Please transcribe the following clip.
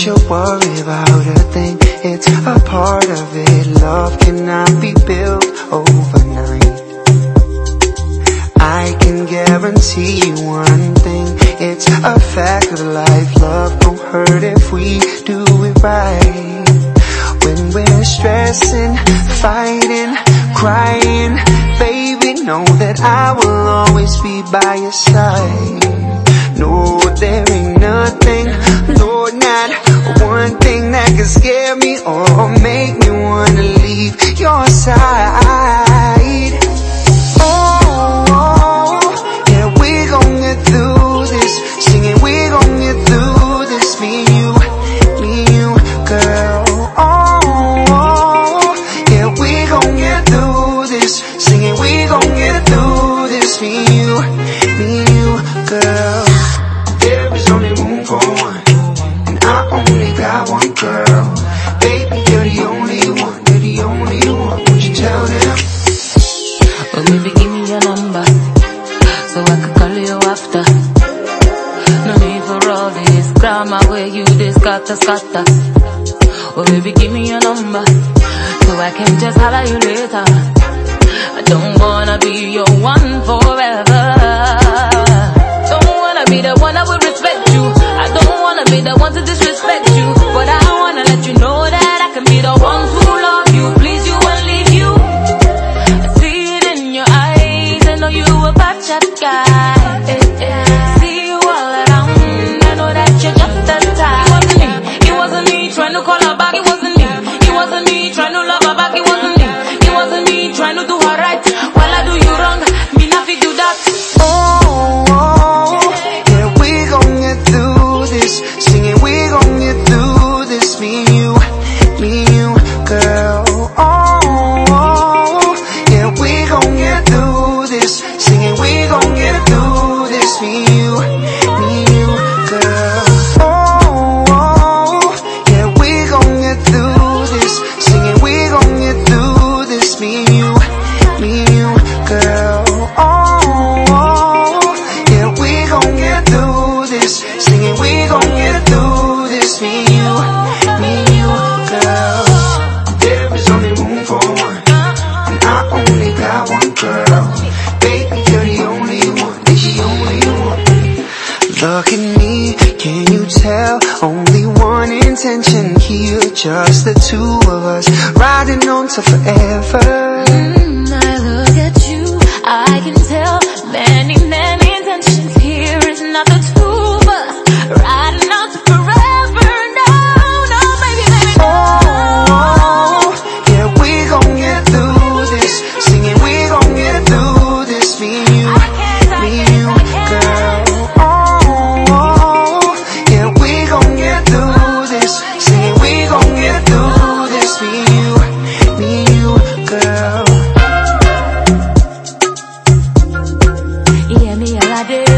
you worry about a thing, it's a part of it. Love cannot be built overnight. I can guarantee you one thing, it's a fact of life. Love don't hurt if we do it right. When we're stressing, fighting, crying, baby, know that I will always be by your side. No, there ain't nothing, no, not one thing that can scare me or make me wanna leave your side. Oh, yeah, we gon' get through this, singing we gon' get through this, me and you, girl. Oh, yeah, we gon' get through this, singing we gon' get through this, me and you, girl. There is only room for one, and I only got one girl. Baby, you're the only one, you're the only one. Would you tell them? Well, baby, give me your number, so I can call you after. No need for all this grammar where you this scatter. Well, baby, give me your number, so I can just holler you later. I don't wanna be your one forever. Don't wanna be the one that would respect you. I don't wanna be the one to disrespect you. But I wanna let you know that I can be the one who love you, please you and leave you. I see it in your eyes, I know you a bad chat guy. See you all around, I know that you're just as tight. It wasn't me trying to call her back, it wasn't me. It wasn't me trying to love her back, it wasn't me. It wasn't me trying to do her right while I do you wrong, me not fi do that. Yeah, we gon' get through this, singing we gon' get through this, me and you, girl. Oh, yeah, we gon' get through this, singing we gon' get through this, me and you, girl. Oh, yeah, we gon' get through this, singing we gon' get through this, me and you, girl. Oh, yeah, we gon' get through this, singing we gon' get through this, me and you, girl. There is only room for one, and I only got one girl. Baby, you're the only one, you're the only one. Look at me, can you tell? Only one intention here, just the two of us, riding on to forever. I look at you, I can tell many intentions here. It's not the two of us riding on to forever. No, baby, no. Oh, yeah, we gon' get through this, singing we gon' get through this, me and you, girl. Oh, yeah, we gon' get through this, singing we gon' get through this, me and you, girl. Yeah, me all I did.